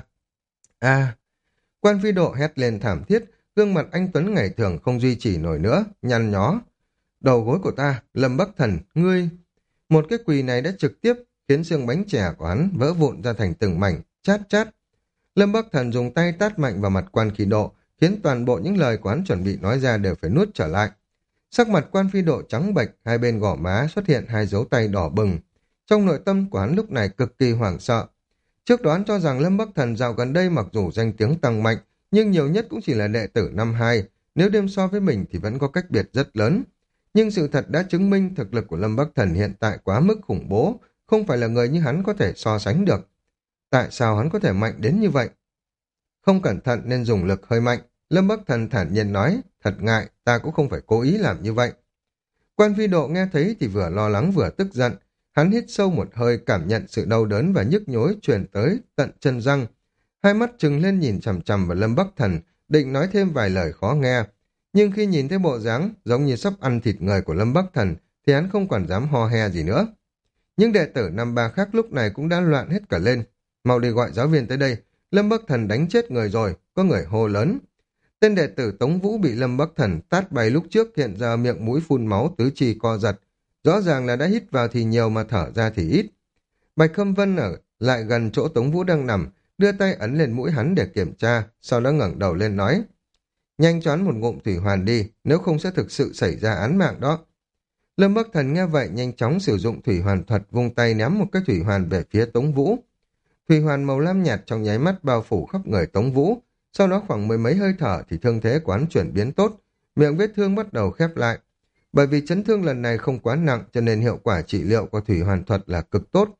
A! Quan Phi Độ hét lên thảm thiết, gương mặt anh Tuấn ngày thường không duy trì nổi nữa, nhăn nhó. Đầu gối của ta, Lâm Bắc Thần, ngươi... Một cái quỳ này đã trực tiếp khiến xương bánh chè của hắn vỡ vụn ra thành từng mảnh, chát chát. Lâm Bắc Thần dùng tay tát mạnh vào mặt Quan Phi Độ, khiến toàn bộ những lời của hắn chuẩn bị nói ra đều phải nuốt trở lại. Sắc mặt Quan Phi Độ trắng bệch, hai bên gò má xuất hiện hai dấu tay đỏ bừng. Trong nội tâm của hắn lúc này cực kỳ hoảng sợ. Trước đó hắn cho rằng Lâm Bắc Thần dạo gần đây mặc dù danh tiếng tăng mạnh, nhưng nhiều nhất cũng chỉ là đệ tử năm hai, nếu đem so với mình thì vẫn có cách biệt rất lớn. Nhưng sự thật đã chứng minh thực lực của Lâm Bắc Thần hiện tại quá mức khủng bố, không phải là người như hắn có thể so sánh được. Tại sao hắn có thể mạnh đến như vậy? Không cẩn thận nên dùng lực hơi mạnh, Lâm Bắc Thần thản nhiên nói, thật ngại, ta cũng không phải cố ý làm như vậy. Quan Phi Độ nghe thấy thì vừa lo lắng vừa tức giận, hắn hít sâu một hơi cảm nhận sự đau đớn và nhức nhối truyền tới tận chân răng. Hai mắt trừng lên nhìn chằm chằm vào Lâm Bắc Thần, định nói thêm vài lời khó nghe. Nhưng khi nhìn thấy bộ dáng giống như sắp ăn thịt người của Lâm Bắc Thần thì hắn không còn dám ho he gì nữa. Những đệ tử năm ba khác lúc này cũng đã loạn hết cả lên. Mau đi gọi giáo viên tới đây, Lâm Bắc Thần đánh chết người rồi, có người hô lớn. Tên đệ tử Tống Vũ bị Lâm Bắc Thần tát bay lúc trước hiện giờ miệng mũi phun máu tứ chi co giật. Rõ ràng là đã hít vào thì nhiều mà thở ra thì ít. Bạch Khâm Vân ở lại gần chỗ Tống Vũ đang nằm, đưa tay ấn lên mũi hắn để kiểm tra, sau đó ngẩng đầu lên nói. Nhanh choán một ngụm thủy hoàn đi, nếu không sẽ thực sự xảy ra án mạng đó. Lâm Bắc Thần nghe vậy nhanh chóng sử dụng thủy hoàn thuật, vung tay ném một cái thủy hoàn về phía Tống Vũ. Thủy hoàn màu lam nhạt trong nháy mắt bao phủ khắp người Tống Vũ, sau đó khoảng mười mấy hơi thở thì thương thế của hắn chuyển biến tốt, miệng vết thương bắt đầu khép lại. Bởi vì chấn thương lần này không quá nặng cho nên hiệu quả trị liệu của thủy hoàn thuật là cực tốt.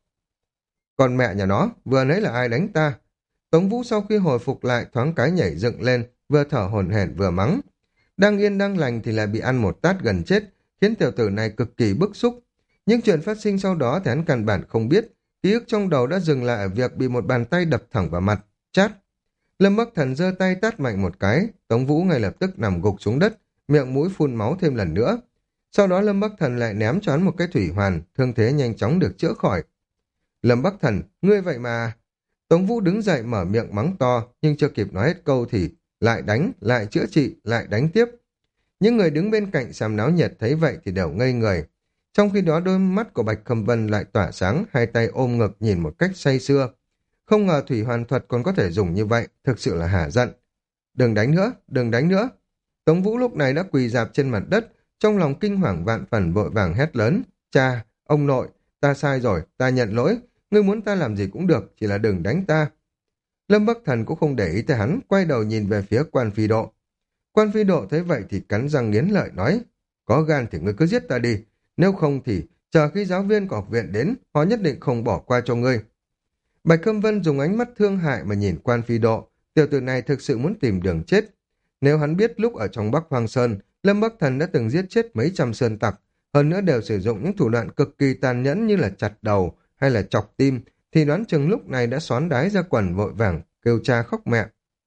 Còn mẹ nhà nó, vừa nãy là ai đánh ta? Tống Vũ sau khi hồi phục lại thoáng cái nhảy dựng lên, vừa thở hổn hển vừa mắng. Đang yên đang lành thì lại bị ăn một tát gần chết, khiến tiểu tử này cực kỳ bức xúc. Nhưng chuyện phát sinh sau đó thì hắn căn bản không biết, ký ức trong đầu đã dừng lại ở việc bị một bàn tay đập thẳng vào mặt, chát. Lâm Bắc Thần giơ tay tát mạnh một cái, Tống Vũ ngay lập tức nằm gục xuống đất, miệng mũi phun máu thêm lần nữa. Sau đó Lâm Bắc Thần lại ném cho hắn một cái thủy hoàn, thương thế nhanh chóng được chữa khỏi. Lâm Bắc Thần, ngươi vậy mà... Tống Vũ đứng dậy mở miệng mắng to, nhưng chưa kịp nói hết câu thì lại đánh, lại chữa trị, lại đánh tiếp. Những người đứng bên cạnh xem náo nhiệt thấy vậy thì đều ngây người. Trong khi đó đôi mắt của Bạch Khâm Vân lại tỏa sáng, hai tay ôm ngực nhìn một cách say sưa. Không ngờ thủy hoàn thuật còn có thể dùng như vậy, thực sự là hả giận. Đừng đánh nữa, đừng đánh nữa. Tống Vũ lúc này đã quỳ rạp trên mặt đất, trong lòng kinh hoàng vạn phần vội vàng hét lớn. Cha, ông nội, ta sai rồi, ta nhận lỗi, ngươi muốn ta làm gì cũng được, chỉ là đừng đánh ta. Lâm Bắc Thần cũng không để ý tới hắn, quay đầu nhìn về phía Quan Phi Độ. Quan Phi Độ thấy vậy thì cắn răng nghiến lợi nói, có gan thì ngươi cứ giết ta đi, nếu không thì chờ khi giáo viên của học viện đến, họ nhất định không bỏ qua cho ngươi. Bạch Khâm Vân dùng ánh mắt thương hại mà nhìn Quan Phi Độ, tiểu tử này thực sự muốn tìm đường chết. Nếu hắn biết lúc ở trong Bắc Hoang Sơn, Lâm Bắc Thần đã từng giết chết mấy trăm sơn tặc, hơn nữa đều sử dụng những thủ đoạn cực kỳ tàn nhẫn như là chặt đầu hay là chọc tim, thì đoán chừng lúc này đã xón đái ra quần vội vàng, kêu cha khóc mẹ.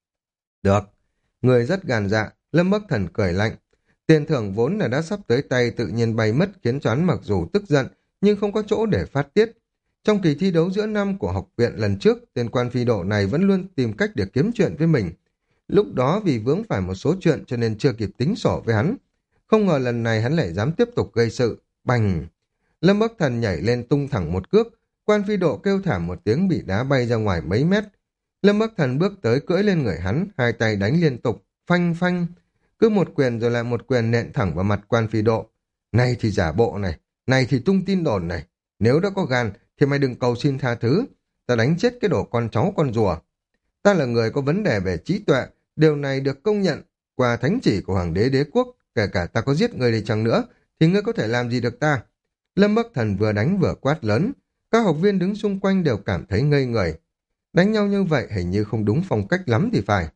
Được, người rất gàn dạ, Lâm Bắc Thần cười lạnh. Tiền thưởng vốn là đã sắp tới tay tự nhiên bay mất khiến cho hắn mặc dù tức giận, nhưng không có chỗ để phát tiết. Trong kỳ thi đấu giữa năm của học viện lần trước, tên Quan Phi Độ này vẫn luôn tìm cách để kiếm chuyện với mình. Lúc đó vì vướng phải một số chuyện cho nên chưa kịp tính sổ với hắn. Không ngờ lần này hắn lại dám tiếp tục gây sự. Bành! Lâm Bắc Thần nhảy lên tung thẳng một cước. Quan Phi Độ kêu thảm một tiếng bị đá bay ra ngoài mấy mét. Lâm Bắc Thần bước tới cưỡi lên người hắn, hai tay đánh liên tục, phanh phanh. Cứ một quyền rồi lại một quyền nện thẳng vào mặt Quan Phi Độ. Này thì giả bộ này, này thì tung tin đồn này. Nếu đã có gan thì mày đừng cầu xin tha thứ. Ta đánh chết cái đồ con cháu con rùa. Ta là người có vấn đề về trí tuệ, điều này được công nhận qua thánh chỉ của Hoàng đế đế quốc, kể cả ta có giết người đi chăng nữa, thì ngươi có thể làm gì được ta? Lâm Bắc Thần vừa đánh vừa quát lớn, các học viên đứng xung quanh đều cảm thấy ngây người. Đánh nhau như vậy hình như không đúng phong cách lắm thì phải.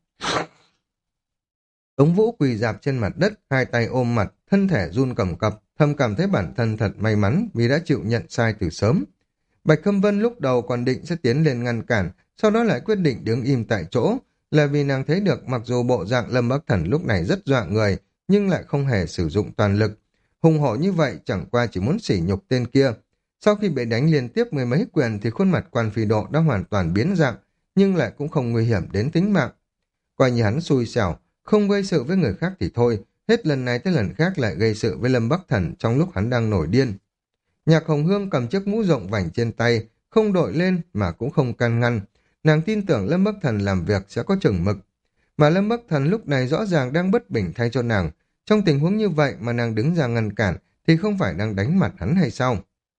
Tống Vũ quỳ rạp trên mặt đất, hai tay ôm mặt, thân thể run cầm cập, thầm cảm thấy bản thân thật may mắn vì đã chịu nhận sai từ sớm. Bạch Khâm Vân lúc đầu còn định sẽ tiến lên ngăn cản, sau đó lại quyết định đứng im tại chỗ, là vì nàng thấy được mặc dù bộ dạng Lâm Bắc Thần lúc này rất dọa người, nhưng lại không hề sử dụng toàn lực. Hùng hổ như vậy chẳng qua chỉ muốn sỉ nhục tên kia. Sau khi bị đánh liên tiếp mười mấy quyền thì khuôn mặt Quan Phi Độ đã hoàn toàn biến dạng, nhưng lại cũng không nguy hiểm đến tính mạng. Coi như hắn xui xẻo, không gây sự với người khác thì thôi, hết lần này tới lần khác lại gây sự với Lâm Bắc Thần trong lúc hắn đang nổi điên. Nhạc Hồng Hương cầm chiếc mũ rộng vành trên tay, không đội lên mà cũng không can ngăn. Nàng tin tưởng Lâm Bắc Thần làm việc sẽ có chừng mực. Mà Lâm Bắc Thần lúc này rõ ràng đang bất bình thay cho nàng. Trong tình huống như vậy mà nàng đứng ra ngăn cản thì không phải đang đánh mặt hắn hay sao?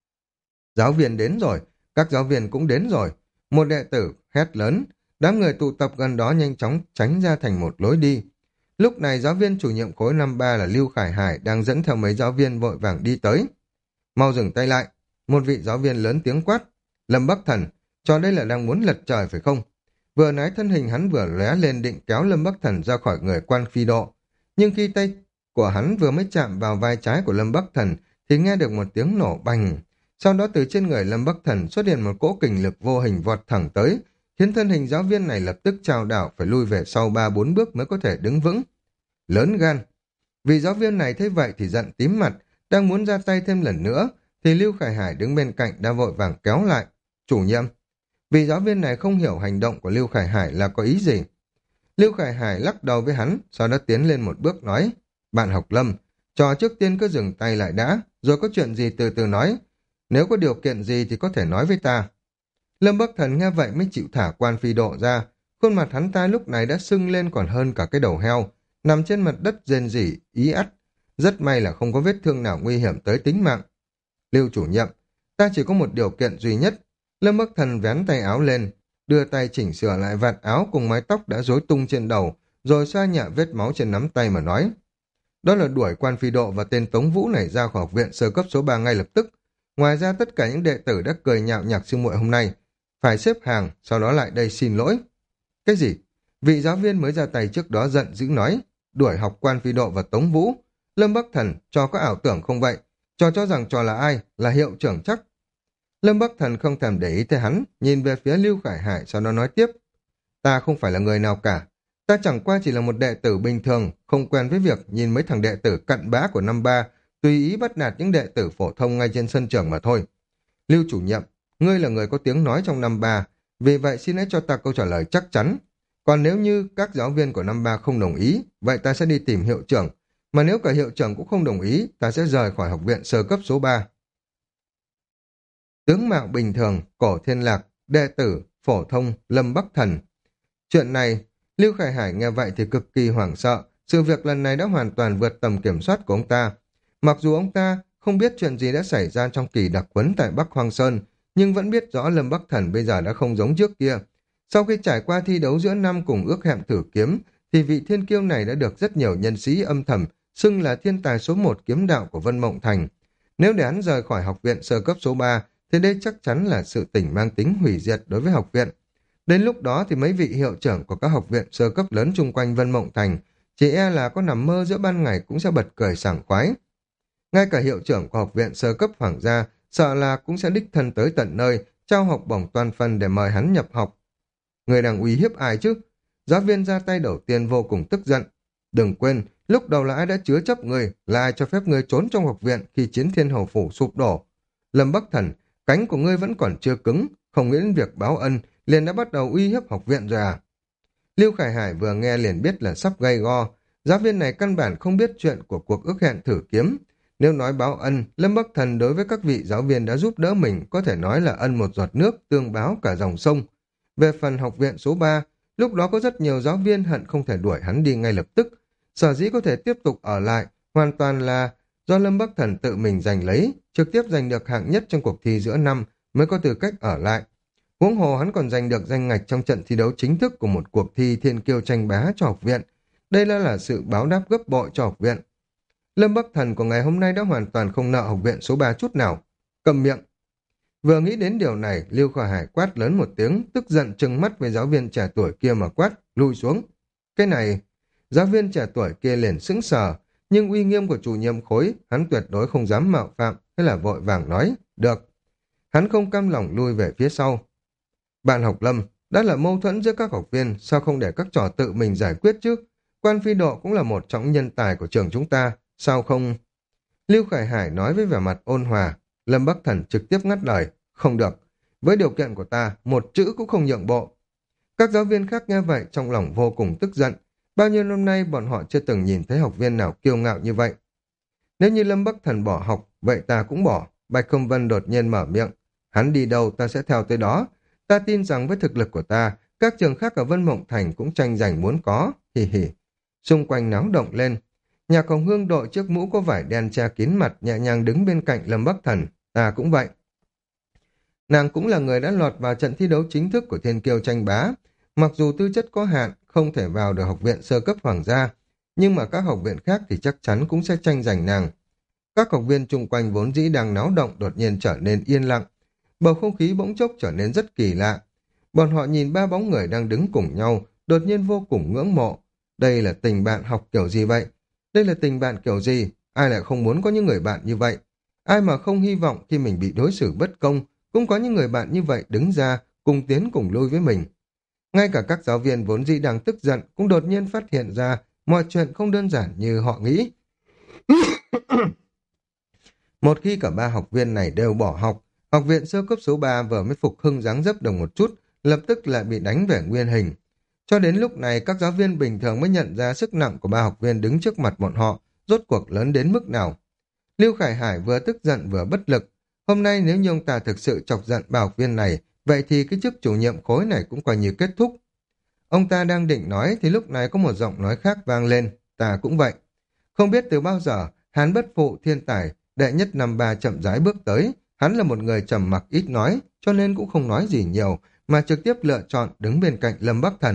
Giáo viên đến rồi, các giáo viên cũng đến rồi. Một đệ tử hét lớn, đám người tụ tập gần đó nhanh chóng tránh ra thành một lối đi. Lúc này giáo viên chủ nhiệm khối năm ba là Lưu Khải Hải đang dẫn theo mấy giáo viên vội vàng đi tới. Mau dừng tay lại, một vị giáo viên lớn tiếng quát. Lâm Bắc Thần, cho đây là đang muốn lật trời phải không? Vừa nói thân hình hắn vừa lóe lên định kéo Lâm Bắc Thần ra khỏi người Quan Phi Độ. Nhưng khi tay của hắn vừa mới chạm vào vai trái của Lâm Bắc Thần thì nghe được một tiếng nổ bành. Sau đó từ trên người Lâm Bắc Thần xuất hiện một cỗ kình lực vô hình vọt thẳng tới, khiến thân hình giáo viên này lập tức chao đảo phải lui về sau ba bốn bước mới có thể đứng vững. Lớn gan! Vì giáo viên này thấy vậy thì giận tím mặt, đang muốn ra tay thêm lần nữa, thì Lưu Khải Hải đứng bên cạnh đã vội vàng kéo lại. Chủ nhiệm! Vì giáo viên này không hiểu hành động của Lưu Khải Hải là có ý gì. Lưu Khải Hải lắc đầu với hắn, sau đó tiến lên một bước nói, bạn học Lâm, trò trước tiên cứ dừng tay lại đã, rồi có chuyện gì từ từ nói. Nếu có điều kiện gì thì có thể nói với ta. Lâm Bắc Thần nghe vậy mới chịu thả Quan Phi Độ ra, khuôn mặt hắn ta lúc này đã sưng lên còn hơn cả cái đầu heo, nằm trên mặt đất rên rỉ, ý ắt. Rất may là không có vết thương nào nguy hiểm tới tính mạng. Lưu chủ nhiệm, ta chỉ có một điều kiện duy nhất. Lâm Bắc Thần vén tay áo lên, đưa tay chỉnh sửa lại vạt áo cùng mái tóc đã rối tung trên đầu, rồi xoa nhẹ vết máu trên nắm tay mà nói. Đó là đuổi Quan Phi Độ và tên Tống Vũ này ra khỏi học viện sơ cấp số ba ngay lập tức. Ngoài ra tất cả những đệ tử đã cười nhạo nhạc sư muội hôm nay phải xếp hàng, sau đó lại đây xin lỗi. Cái gì? Vị giáo viên mới ra tay trước đó giận dữ nói, đuổi học Quan Phi Độ và Tống Vũ. Lâm Bắc Thần cho có ảo tưởng không vậy? Cho cho rằng trò là ai, là hiệu trưởng chắc. Lâm Bắc Thần không thèm để ý tới hắn, nhìn về phía Lưu Khải Hải sau đó nói tiếp. Ta không phải là người nào cả. Ta chẳng qua chỉ là một đệ tử bình thường, không quen với việc nhìn mấy thằng đệ tử cặn bã của năm ba, tùy ý bắt nạt những đệ tử phổ thông ngay trên sân trường mà thôi. Lưu chủ nhiệm, ngươi là người có tiếng nói trong năm ba, vì vậy xin hãy cho ta câu trả lời chắc chắn. Còn nếu như các giáo viên của năm ba không đồng ý, vậy ta sẽ đi tìm hiệu trưởng. Mà nếu cả hiệu trưởng cũng không đồng ý, ta sẽ rời khỏi học viện sơ cấp số ba. Tướng mạo bình thường, Cổ Thiên Lạc, đệ tử, phổ thông, Lâm Bắc Thần. Chuyện này, Lưu Khải Hải nghe vậy thì cực kỳ hoảng sợ. Sự việc lần này đã hoàn toàn vượt tầm kiểm soát của ông ta. Mặc dù ông ta không biết chuyện gì đã xảy ra trong kỳ đặc huấn tại Bắc Hoang Sơn, nhưng vẫn biết rõ Lâm Bắc Thần bây giờ đã không giống trước kia. Sau khi trải qua thi đấu giữa năm cùng ước hẹn thử kiếm, thì vị thiên kiêu này đã được rất nhiều nhân sĩ âm thầm xưng là thiên tài số một kiếm đạo của Vân Mộng Thành. Nếu để hắn rời khỏi học viện sơ cấp số ba, thì đây chắc chắn là sự tình mang tính hủy diệt đối với học viện. Đến lúc đó thì mấy vị hiệu trưởng của các học viện sơ cấp lớn chung quanh Vân Mộng Thành chỉ e là có nằm mơ giữa ban ngày cũng sẽ bật cười sảng khoái. Ngay cả hiệu trưởng của học viện sơ cấp Hoàng gia sợ là cũng sẽ đích thân tới tận nơi, trao học bổng toàn phần để mời hắn nhập học. Người đang uy hiếp ai chứ? Giáo viên ra tay đầu tiên vô cùng tức giận. Đừng quên, lúc đầu là ai đã chứa chấp người, là ai cho phép người trốn trong học viện khi chiến thiên hầu phủ sụp đổ. Lâm Bắc Thần, cánh của ngươi vẫn còn chưa cứng, không nghĩ đến việc báo ân, liền đã bắt đầu uy hiếp học viện rồi à? Lưu Khải Hải vừa nghe liền biết là sắp gay go. Giáo viên này căn bản không biết chuyện của cuộc ước hẹn thử kiếm. Nếu nói báo ân, Lâm Bắc Thần đối với các vị giáo viên đã giúp đỡ mình có thể nói là ân một giọt nước tương báo cả dòng sông. Về phần học viện số ba, lúc đó có rất nhiều giáo viên hận không thể đuổi hắn đi ngay lập tức. Sở dĩ có thể tiếp tục ở lại hoàn toàn là do Lâm Bắc Thần tự mình giành lấy, trực tiếp giành được hạng nhất trong cuộc thi giữa năm mới có tư cách ở lại. Huống hồ hắn còn giành được danh ngạch trong trận thi đấu chính thức của một cuộc thi thiên kiêu tranh bá cho học viện. Đây là là sự báo đáp gấp bội cho học viện. Lâm Bắc Thần của ngày hôm nay đã hoàn toàn không nợ học viện số ba chút nào. Cầm miệng. Vừa nghĩ đến điều này, Lưu Khải Hải quát lớn một tiếng, tức giận trừng mắt với giáo viên trẻ tuổi kia mà quát, lùi xuống. Cái này, giáo viên trẻ tuổi kia liền sững sờ, nhưng uy nghiêm của chủ nhiệm khối, hắn tuyệt đối không dám mạo phạm, thế là vội vàng nói, được. Hắn không cam lòng lui về phía sau. Bạn học Lâm, đã là mâu thuẫn giữa các học viên, sao không để các trò tự mình giải quyết chứ? Quan Phi Độ cũng là một trong nhân tài của trường chúng ta, sao không? Lưu Khải Hải nói với vẻ mặt ôn hòa. Lâm Bắc Thần trực tiếp ngắt lời, không được. Với điều kiện của ta, một chữ cũng không nhượng bộ. Các giáo viên khác nghe vậy trong lòng vô cùng tức giận. Bao nhiêu năm nay bọn họ chưa từng nhìn thấy học viên nào kiêu ngạo như vậy. Nếu như Lâm Bắc Thần bỏ học, vậy ta cũng bỏ. Bạch Không Vân đột nhiên mở miệng. Hắn đi đâu ta sẽ theo tới đó. Ta tin rằng với thực lực của ta, các trường khác ở Vân Mộng Thành cũng tranh giành muốn có. Hì hì. Xung quanh náo động lên. Nhạc Hồng Hương đội chiếc mũ có vải đen che kín mặt nhẹ nhàng đứng bên cạnh Lâm Bắc Thần. Ta cũng vậy. Nàng cũng là người đã lọt vào trận thi đấu chính thức của thiên kiêu tranh bá. Mặc dù tư chất có hạn, không thể vào được học viện sơ cấp hoàng gia, nhưng mà các học viện khác thì chắc chắn cũng sẽ tranh giành nàng. Các học viên chung quanh vốn dĩ đang náo động đột nhiên trở nên yên lặng. Bầu không khí bỗng chốc trở nên rất kỳ lạ. Bọn họ nhìn ba bóng người đang đứng cùng nhau, đột nhiên vô cùng ngưỡng mộ. Đây là tình bạn học kiểu gì vậy? Đây là tình bạn kiểu gì? Ai lại không muốn có những người bạn như vậy? Ai mà không hy vọng khi mình bị đối xử bất công, cũng có những người bạn như vậy đứng ra, cùng tiến cùng lui với mình. Ngay cả các giáo viên vốn dĩ đang tức giận cũng đột nhiên phát hiện ra mọi chuyện không đơn giản như họ nghĩ. Một khi cả ba học viên này đều bỏ học, học viện sơ cấp số ba vừa mới phục hưng dáng dấp được một chút, lập tức lại bị đánh về nguyên hình. Cho đến lúc này các giáo viên bình thường mới nhận ra sức nặng của ba học viên đứng trước mặt bọn họ, rốt cuộc lớn đến mức nào. Lưu Khải Hải vừa tức giận vừa bất lực. Hôm nay nếu như ông ta thực sự chọc giận ba học viên này, vậy thì cái chức chủ nhiệm khối này cũng coi như kết thúc. Ông ta đang định nói thì lúc này có một giọng nói khác vang lên, ta cũng vậy. Không biết từ bao giờ, Hàn Bất Phụ thiên tài, đệ nhất năm ba chậm rãi bước tới, hắn là một người trầm mặc ít nói, cho nên cũng không nói gì nhiều, mà trực tiếp lựa chọn đứng bên cạnh Lâm Bắc Thần.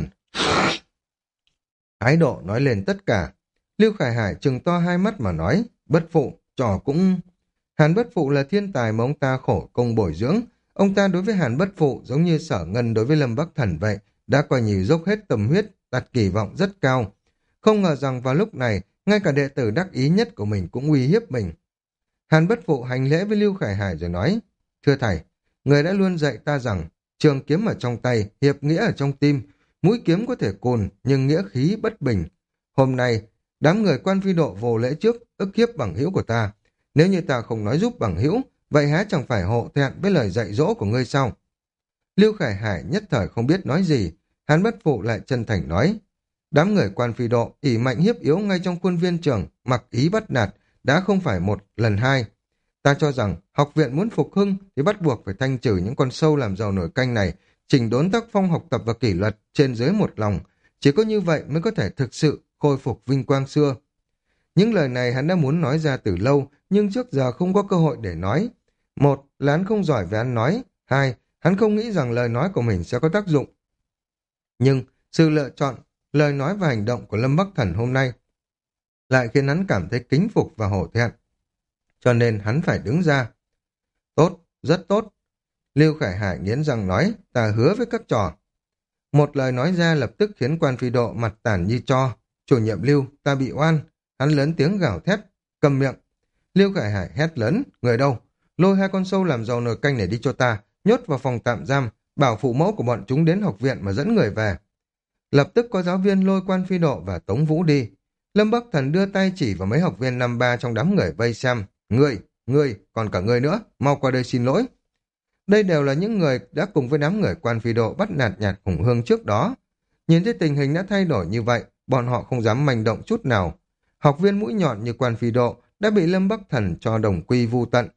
Thái độ nói lên tất cả. Lưu Khải Hải trừng to hai mắt mà nói, Bất Phụ, trò cũng... Hàn Bất Phụ là thiên tài mà ông ta khổ công bồi dưỡng. Ông ta đối với Hàn Bất Phụ giống như Sở Ngân đối với Lâm Bắc Thần vậy, đã coi như dốc hết tâm huyết, đặt kỳ vọng rất cao. Không ngờ rằng vào lúc này, ngay cả đệ tử đắc ý nhất của mình cũng uy hiếp mình. Hàn Bất Phụ hành lễ với Lưu Khải Hải rồi nói, thưa thầy, người đã luôn dạy ta rằng, trường kiếm ở trong tay, hiệp nghĩa ở trong tim, mũi kiếm có thể cồn, nhưng nghĩa khí bất bình. Hôm nay, đám người Quan Phi Độ vô lễ trước, ức hiếp bằng hữu của ta. Nếu như ta không nói giúp bằng hữu, vậy há chẳng phải hộ thẹn với lời dạy dỗ của ngươi sao? Lưu Khải Hải nhất thời không biết nói gì, Hàn Bất Phụ lại chân thành nói, đám người Quan Phi Độ ỷ mạnh hiếp yếu ngay trong khuôn viên trường, mặc ý bắt nạt, đã không phải một lần hai. Ta cho rằng học viện muốn phục hưng thì bắt buộc phải thanh trừ những con sâu làm giàu nổi canh này, chỉnh đốn tác phong học tập và kỷ luật trên dưới một lòng. Chỉ có như vậy mới có thể thực sự khôi phục vinh quang xưa. Những lời này hắn đã muốn nói ra từ lâu, nhưng trước giờ không có cơ hội để nói. Một là hắn không giỏi về ăn nói, hai, hắn không nghĩ rằng lời nói của mình sẽ có tác dụng. Nhưng sự lựa chọn, lời nói và hành động của Lâm Bắc Thần hôm nay lại khiến hắn cảm thấy kính phục và hổ thẹn. Cho nên hắn phải đứng ra. Tốt, rất tốt. Lưu Khải Hải nghiến răng nói, ta hứa với các trò. Một lời nói ra lập tức khiến Quan Phi Độ mặt tàn như tro. Chủ nhiệm Lưu, ta bị oan. Hắn lớn tiếng gào thét, cầm miệng. Lưu Khải Hải hét lớn, người đâu? Lôi hai con sâu làm giàu nồi canh này đi cho ta, nhốt vào phòng tạm giam, bảo phụ mẫu của bọn chúng đến học viện mà dẫn người về. Lập tức có giáo viên lôi Quan Phi Độ và Tống Vũ đi. Lâm Bắc Thần đưa tay chỉ vào mấy học viên năm ba trong đám người vây xem. Ngươi, ngươi, còn cả ngươi nữa, mau qua đây xin lỗi. Đây đều là những người đã cùng với đám người Quan Phi Độ bắt nạt Nhạc Hùng Hương trước đó. Nhìn thấy tình hình đã thay đổi như vậy, bọn họ không dám manh động chút nào. Học viên mũi nhọn như Quan Phi Độ đã bị Lâm Bắc Thần cho đồng quy vu tận.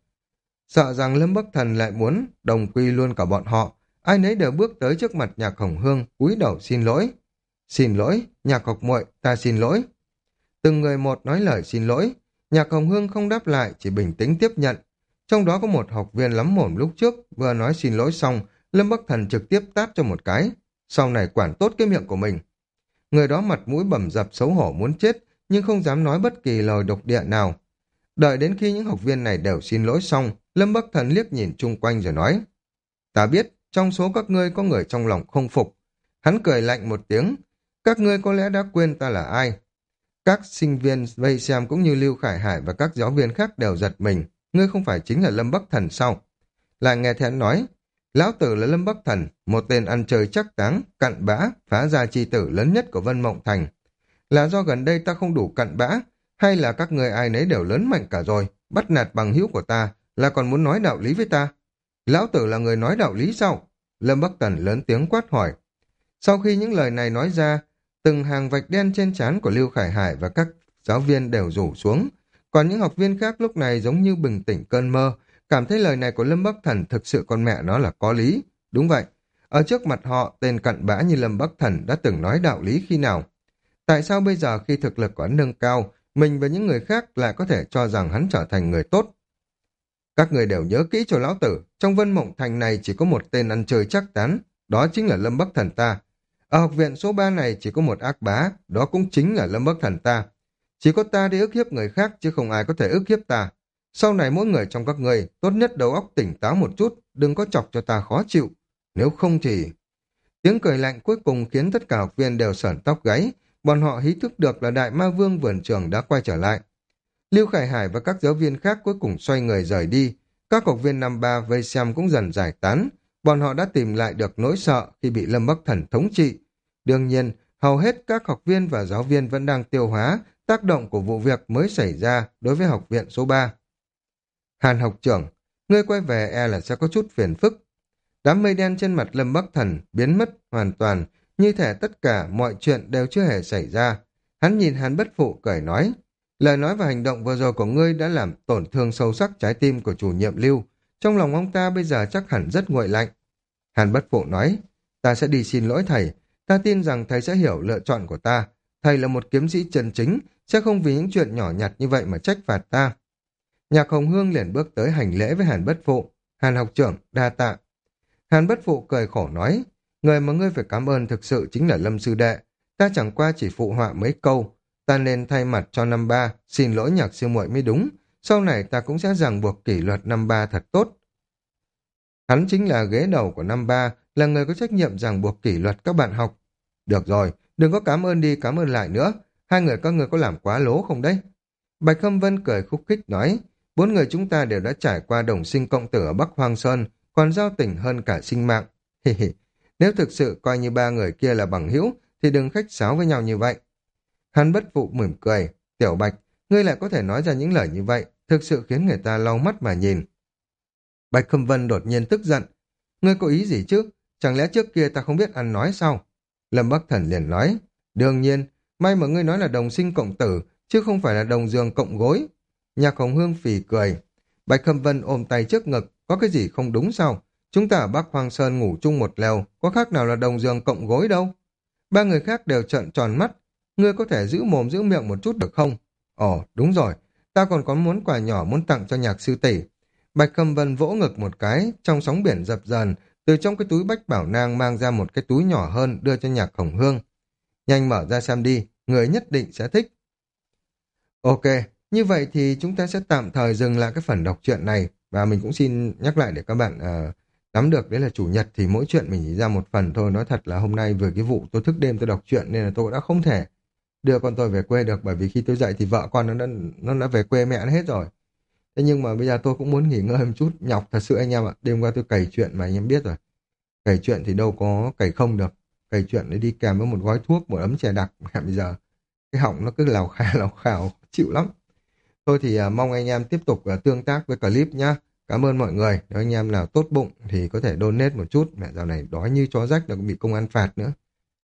Sợ rằng Lâm Bắc Thần lại muốn đồng quy luôn cả bọn họ, ai nấy đều bước tới trước mặt Nhạc Hồng Hương, cúi đầu xin lỗi. Xin lỗi, Nhạc học muội, ta xin lỗi. Từng người một nói lời xin lỗi, Nhạc Hồng Hương không đáp lại, chỉ bình tĩnh tiếp nhận. Trong đó có một học viên lắm mồm lúc trước, vừa nói xin lỗi xong, Lâm Bắc Thần trực tiếp tát cho một cái. Sau này quản tốt cái miệng của mình. Người đó mặt mũi bầm dập xấu hổ muốn chết, nhưng không dám nói bất kỳ lời độc địa nào. Đợi đến khi những học viên này đều xin lỗi xong, Lâm Bắc Thần liếc nhìn chung quanh rồi nói, ta biết, trong số các ngươi có người trong lòng không phục. Hắn cười lạnh một tiếng, các ngươi có lẽ đã quên ta là ai. Các sinh viên vây xem cũng như Lưu Khải Hải và các giáo viên khác đều giật mình, ngươi không phải chính là Lâm Bắc Thần sao? Lại nghe thấy hắn nói, lão tử là Lâm Bắc Thần, một tên ăn chơi chắc táng, cặn bã, phá gia chi tử lớn nhất của Vân Mộng Thành. Là do gần đây ta không đủ cặn bã, hay là các người ai nấy đều lớn mạnh cả rồi, bắt nạt bằng hữu của ta, là còn muốn nói đạo lý với ta? Lão tử là người nói đạo lý sao? Lâm Bắc Thần lớn tiếng quát hỏi. Sau khi những lời này nói ra, từng hàng vạch đen trên trán của Lưu Khải Hải và các giáo viên đều rủ xuống, còn những học viên khác lúc này giống như bừng tỉnh cơn mơ, cảm thấy lời này của Lâm Bắc Thần thực sự con mẹ nó là có lý. Đúng vậy, ở trước mặt họ, tên cặn bã như Lâm Bắc Thần đã từng nói đạo lý khi nào? Tại sao bây giờ khi thực lực của hắn nâng cao, mình và những người khác lại có thể cho rằng hắn trở thành người tốt? Các người đều nhớ kỹ cho lão tử, trong Vân Mộng Thành này chỉ có một tên ăn chơi chắc tán, đó chính là Lâm Bắc Thần ta. Ở học viện số ba này chỉ có một ác bá, đó cũng chính là Lâm Bắc Thần ta. Chỉ có ta đi ức hiếp người khác chứ không ai có thể ức hiếp ta. Sau này mỗi người trong các người tốt nhất đầu óc tỉnh táo một chút, đừng có chọc cho ta khó chịu. Nếu không thì... Tiếng cười lạnh cuối cùng khiến tất cả học viên đều sởn tóc gáy, bọn họ ý thức được là Đại Ma Vương vườn trường đã quay trở lại. Lưu Khải Hải và các giáo viên khác cuối cùng xoay người rời đi, các học viên năm ba vây xem cũng dần giải tán, bọn họ đã tìm lại được nỗi sợ khi bị Lâm Bắc Thần thống trị. Đương nhiên, hầu hết các học viên và giáo viên vẫn đang tiêu hóa tác động của vụ việc mới xảy ra đối với học viện số ba. Hàn học trưởng, ngươi quay về e là sẽ có chút phiền phức. Đám mây đen trên mặt Lâm Bắc Thần biến mất hoàn toàn, như thể tất cả mọi chuyện đều chưa hề xảy ra. Hắn nhìn Hàn Bất Phụ cười nói, lời nói và hành động vừa rồi của ngươi đã làm tổn thương sâu sắc trái tim của chủ nhiệm Lưu. Trong lòng ông ta bây giờ chắc hẳn rất nguội lạnh. Hàn Bất Phụ nói, ta sẽ đi xin lỗi thầy. Ta tin rằng thầy sẽ hiểu lựa chọn của ta. Thầy là một kiếm sĩ chân chính, sẽ không vì những chuyện nhỏ nhặt như vậy mà trách phạt ta. Nhạc Hồng Hương liền bước tới hành lễ với Hàn Bất Phụ. Hàn học trưởng, đa tạ. Hàn Bất Phụ cười khổ nói, người mà ngươi phải cảm ơn thực sự chính là Lâm sư đệ. Ta chẳng qua chỉ phụ họa mấy câu. Ta nên thay mặt cho năm ba, xin lỗi Nhạc sư muội mới đúng. Sau này ta cũng sẽ ràng buộc kỷ luật năm ba thật tốt. Hắn chính là ghế đầu của năm ba, là người có trách nhiệm ràng buộc kỷ luật các bạn học. Được rồi, đừng có cảm ơn đi cảm ơn lại nữa. Hai người các người có làm quá lố không đấy? Bạch Khâm Vân cười khúc khích nói, Bốn người chúng ta đều đã trải qua đồng sinh cộng tử ở Bắc Hoang Sơn, còn giao tình hơn cả sinh mạng. Hi hi. Nếu thực sự coi như ba người kia là bằng hữu, thì đừng khách sáo với nhau như vậy. Hắn Bất Phụ mỉm cười. Tiểu Bạch, ngươi lại có thể nói ra những lời như vậy, thực sự khiến người ta lau mắt mà nhìn. Bạch Khâm Vân đột nhiên tức giận. Ngươi có ý gì chứ? Chẳng lẽ trước kia ta không biết ăn nói sao? Lâm Bắc Thần liền nói. Đương nhiên, may mà ngươi nói là đồng sinh cộng tử, chứ không phải là đồng giường cộng gối. Nhạc Hồng Hương phì cười. Bạch Khâm Vân ôm tay trước ngực, có cái gì không đúng sao? Chúng ta ở Bắc Hoang Sơn ngủ chung một lều, có khác nào là đồng giường cộng gối đâu? Ba người khác đều trợn tròn mắt. Ngươi có thể giữ mồm giữ miệng một chút được không? Ồ, đúng rồi, ta còn có món quà nhỏ muốn tặng cho nhạc sư tỷ. Bạch Khâm Vân vỗ ngực một cái, trong sóng biển dập dờn, từ trong cái túi bách bảo nang mang ra một cái túi nhỏ hơn đưa cho Nhạc Hồng Hương. Nhanh mở ra xem đi, người nhất định sẽ thích. Ok, như vậy thì chúng ta sẽ tạm thời dừng lại cái phần đọc truyện này, và mình cũng xin nhắc lại để các bạn uh, nắm được, đấy là chủ nhật thì mỗi chuyện mình chỉ ra một phần thôi. Nói thật là hôm nay vừa cái vụ tôi thức đêm tôi đọc truyện nên là tôi đã không thể đưa con tôi về quê được, bởi vì khi tôi dậy thì vợ con nó đã, nó đã về quê mẹ nó hết rồi. Thế nhưng mà bây giờ tôi cũng muốn nghỉ ngơi một chút, nhọc thật sự anh em ạ. Đêm qua tôi cày chuyện mà anh em biết rồi. Cày chuyện thì đâu có cày không được. Cày chuyện để đi kèm với một gói thuốc, một ấm chè đặc. Mẹ bây giờ cái họng nó cứ lào khà lào khảo, chịu lắm. Thôi thì à, mong anh em tiếp tục à, tương tác với clip nhá. Cảm ơn mọi người. Nếu anh em nào tốt bụng thì có thể donate một chút. Mẹ dạo này đói như chó rách là cũng bị công an phạt nữa.